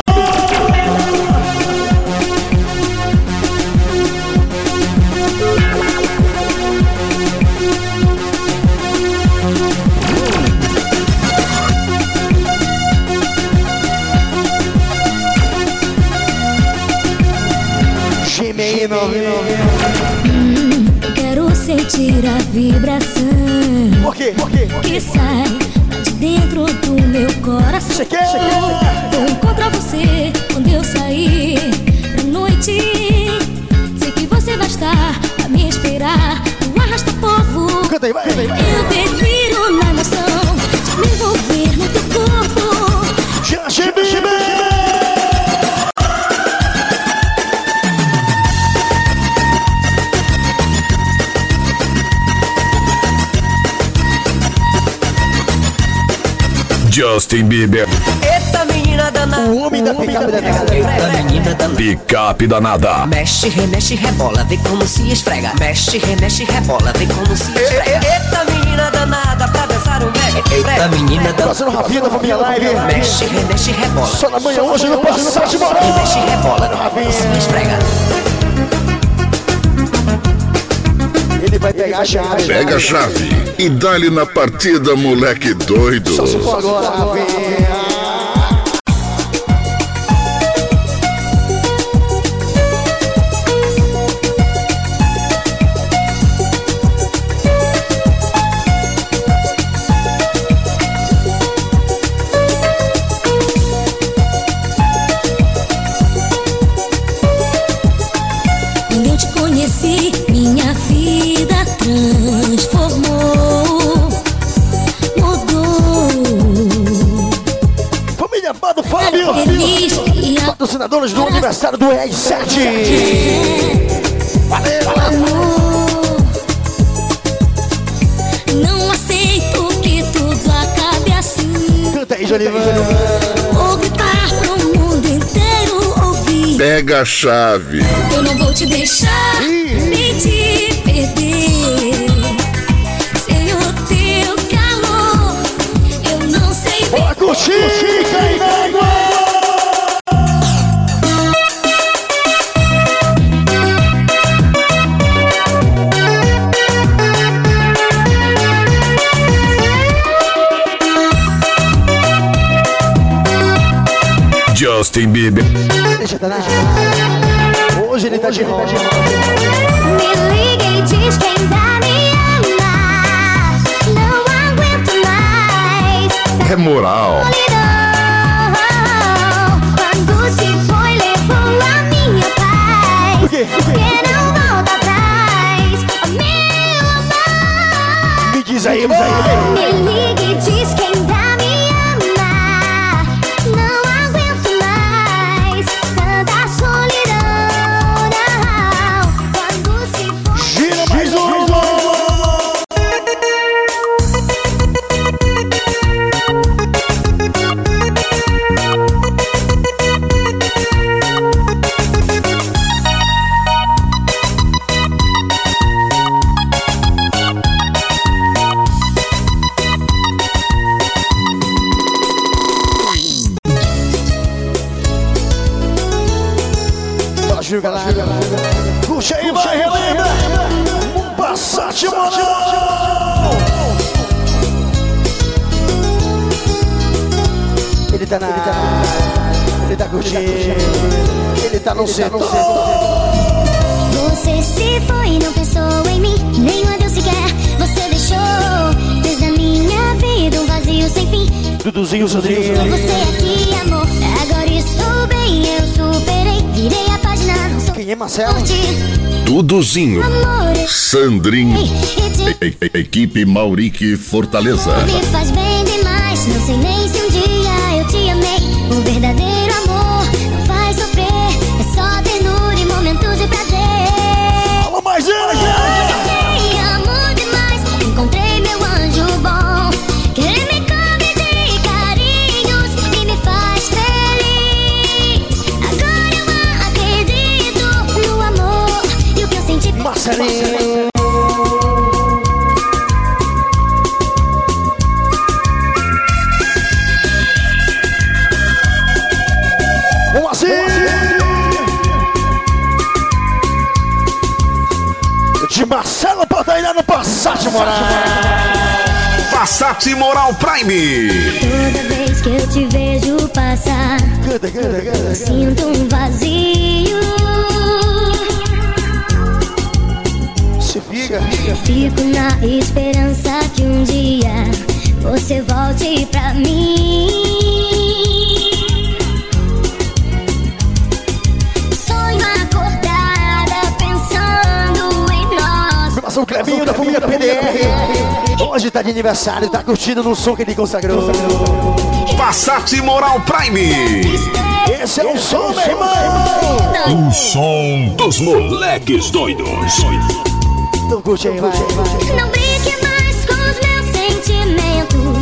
Quero sentir a vibração. Por quê? Que sai de dentro do meu coração. Você quer? Vou encontrar você quando eu sair pra noite. Sei que você vai estar a me esperar no arrasta-povo. Canta aí, vai. Eu deliro na emoção de me envolver no teu corpo. Já, baby. Justin Bieber. Eita menina danada. O homem da picape danada. Eita menina danada. Picape danada. Mexe, remexe, rebola, vê como se esfrega. Mexe, remexe, rebola, vê como se esfrega. Eita menina danada, pra dançar um brega. Eita menina danada. Passando Rafinha da família Live. Mexe, remexe, rebola. Só na manhã hoje no Passagem Moral. Mexe, rebola, Rafinha se esfrega. Ele vai pegar a chave. Pega a chave e dá-lhe na partida, moleque doido. Só se for agora, Rafinha. Quando eu te conheci, minha vida transformou, mudou. Família Bado Fábio, patrocinadores do aniversário do R7. Valeu! Não aceito que tudo acabe assim. Canta aí, Janivan. Vou gritar pro mundo inteiro ouvir. Pega a chave. Eu não vou te deixar nem te perder. Sem o teu calor, eu não sei viver. Bora curtir, cai na água. Justin Bieber. Deixa tá na água. Hoje ele tá de roda. Me liga e diz quem ainda me ama. Não aguento mais. É moral. Quando se foi, levou a minha paz. Por quê? Que não volta atrás. Meu amor. Me diz aí, Me liga e diz quem ainda me ama. Não aguento mais tanta solidão. Não. Quando se foi. Gira mais um. Puxa aí, vai, relembra. Passagem Moral. Ele tá na ele tá curtindo, ele tá no centro. Você se foi e não pensou em mim, nem um adeus sequer você deixou. Fez da minha vida um vazio sem fim. Duduzinho, Sandrinho. Você aqui, amor, agora estou bem, eu superei, virei a página, não sou. Quem é Marcelo? Duduzinho, Sandrinho, equipe Maurique Fortaleza. Me faz bem demais, não sei nem se um dia eu te amei. O verdadeiro amor não faz sofrer, é só ternura e momentos de prazer. Alô, mais amo demais, encontrei meu anjo bom, que me come de carinhos e me faz feliz. Agora eu acredito no amor e o que eu senti por Marcelinho. Vamos assim! De Marcelo Portailha no Passat Moral. Passat Moral Prime. Toda vez que eu te vejo passar, sinto um vazio. Se fica. Fico na esperança que um dia você volte pra mim. Sonho acordada pensando em nós. Formação Clebinho da família PDR. Hoje tá de aniversário, tá curtindo no som que ele consagrou. Passat Moral Prime. Esse é o som, meu irmão. O som dos moleques doidos. Não curte aí, vai. Não brinque mais com os meus sentimentos.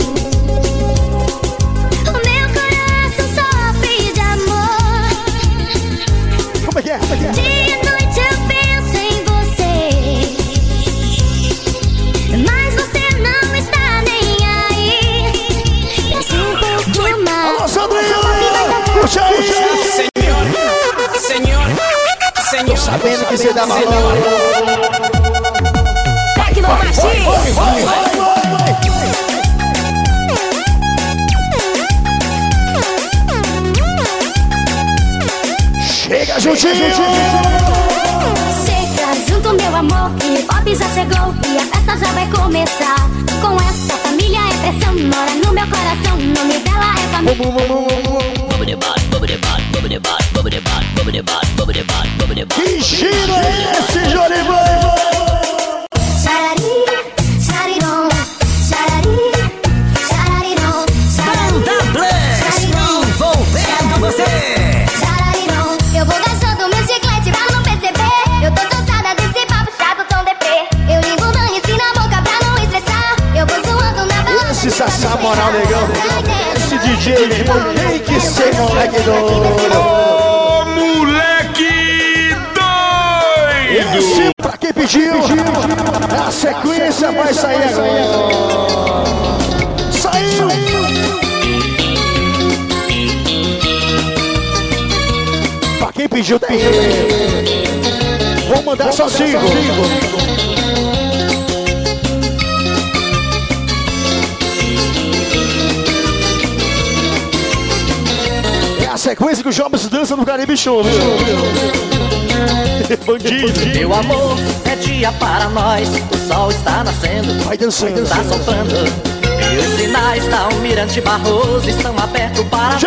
O meu coração sofre de amor. Como é que é? Dia e noite eu penso em você, mas você não está nem aí. Peço um pouco mais. Alô, Sandrinho! Puxa aí! Senhor. Tô sabendo que você dá valor. Vai. Chega juntinho! Chega junto, meu amor, que o pop já chegou e a festa já vai começar. Com essa família é pressão, mora no meu coração, o nome dela é família. Que giro é esse, Joribão? Xarari, xarirom, xarari, xararirom, Banda Blast, envolvendo você. xararirom. Eu vou dançando meu chiclete pra não perceber. Eu tô cansada desse papo chato, tão deprê. Eu ligo o dane-se na boca pra não estressar. Eu vou zoando na balada. Esse Sassá Moral legal. Esse DJ tem que ser moleque doido. Moleque doido. Esse pra quem pediu, a sequência vai sair agora. Saiu! Pra quem pediu tem. Vou mandar sozinho. É a sequência que o Jobs dança no Caribe Show, viu? Bandido. Meu amor, é dia para nós. O sol está nascendo, vai dançando, está soprando. E os sinais da Almirante Barroso estão abertos para...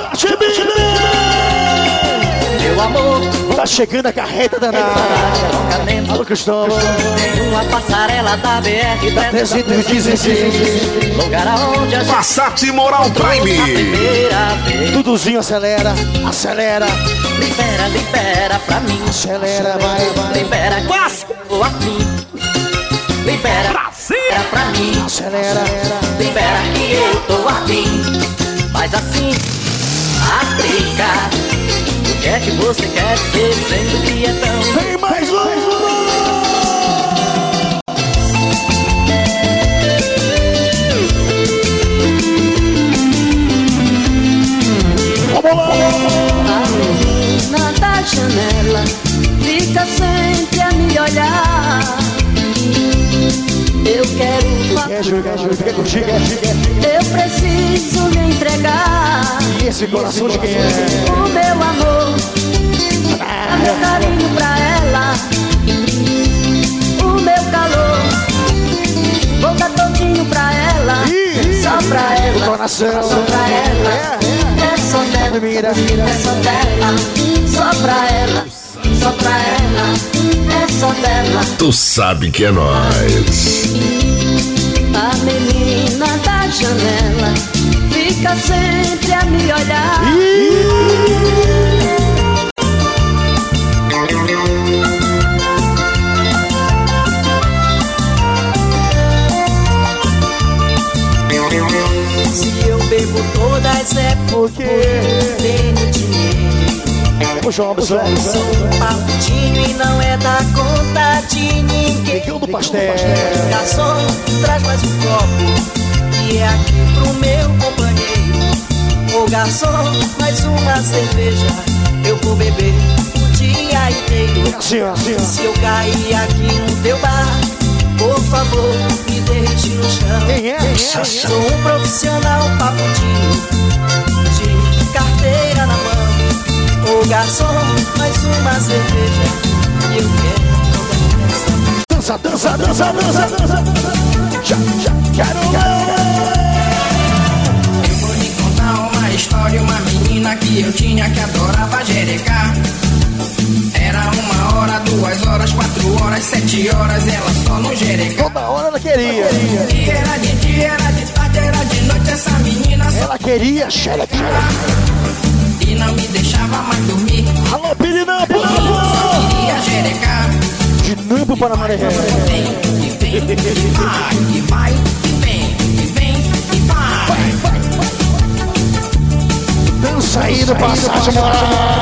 Meu amor, tá chegando a carreta danada. Alô, Cristóvão. tem uma passarela da BR 316. Lugar aonde a gente... Passat Moral Prime. Duduzinho acelera, acelera. Libera, libera pra mim. Acelera, vai. Libera, tô afim. Libera, libera pra mim. Acelera. Libera que eu tô afim. Mas assim, aplica. O que é que você quer dizer dizendo que é tão... Vem mais um! Vamos lá! A menina da janela fica sempre a me olhar. Eu quero Quer curtir? Eu preciso me entregar. E esse coração de quem é? O meu amor, meu carinho pra ela, o meu calor, vou dar todinho pra ela, só pra ela. coração. Só pra ela, é só dela, é só dela. Só pra ela, só pra ela, é só dela. Tu sabe que é nóis. A menina da janela fica sempre a me olhar. Se eu bebo todas é porque tenho dinheiro. Puxa, uma pessoa. Sou um papudinho e não é da conta de ninguém. Do pastel. Garçom, traz mais um copo e é aqui pro meu companheiro. Ô garçom, mais uma cerveja, eu vou beber o dia inteiro. Assim, assim. Se eu cair aqui no teu bar, por favor, me deixe no chão. Quem é? Sou um profissional papudinho, de carteira na mão. Ô garçom, mais uma cerveja e eu quero toda essa. Dança, dança, dança, dança, dança. Já, quero Eu vou lhe contar uma história, uma menina que eu tinha que adorava jerecar. Era 1 hora, 2 horas, 4 horas, 7 horas, ela só no jerecar. Toda hora ela queria. E era de dia, era de tarde, era de noite, essa menina só ela queria xerecar. E não me deixava mais dormir. Alô, Pirinampo! Só queria jerecar. De Nampo para Maré. Vem, e vem, e vai, e vai, e vem, e vem, e vai. Dança aí no Passagem Moral.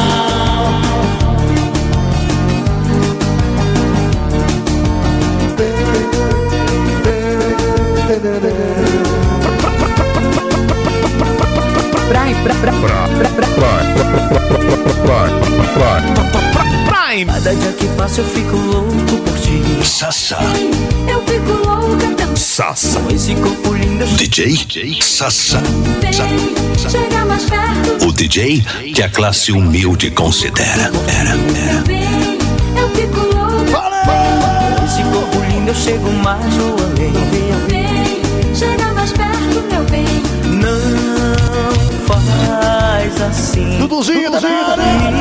Prime. Cada dia que passa eu fico louco por ti. Sassa. Eu fico louca também. Sassa. Com esse corpo lindo. DJ Sassa. Chega mais perto. O DJ que a classe humilde considera. Eu fico louca. Com esse corpo lindo eu chego mais ou além. Chega mais perto, meu bem. Não faz assim. Duduzinho da vida,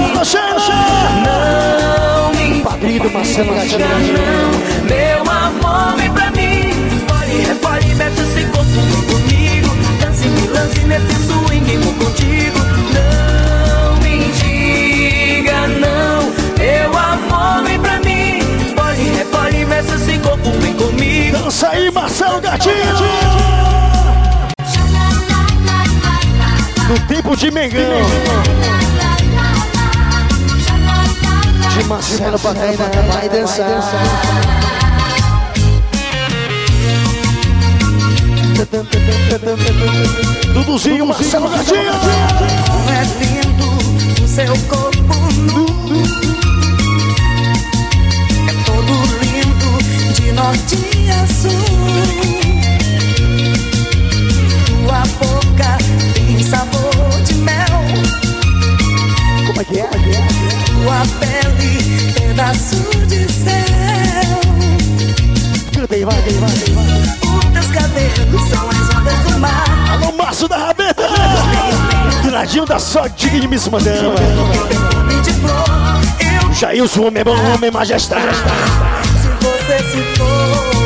não me padrinho do Marcelo Gatinho. Meu amor, vem pra mim. Pode, mexe esse corpo comigo. Dance, me lance nesse swing, vou contigo. Não me diga não. Meu amor, vem pra mim. Pode, mexe esse corpo, vem comigo. Dança aí, Marcelo Gatinho. No tempo de Mengão. De Marcelo Bataina vai dançar. Duduzinho, Marcelo Gatinho. É lindo o seu corpo nu. É todo lindo de norte a sul. Tua boca tem sabor de mel. Como é que é? Tua pele, pedaço de céu. Vai. Os teus cabelos são as ondas do mar. Alô, Márcio da Rabeta. Do ladinho da sua digníssima dama. Jailson, homem bom, homem majestade. Se você se for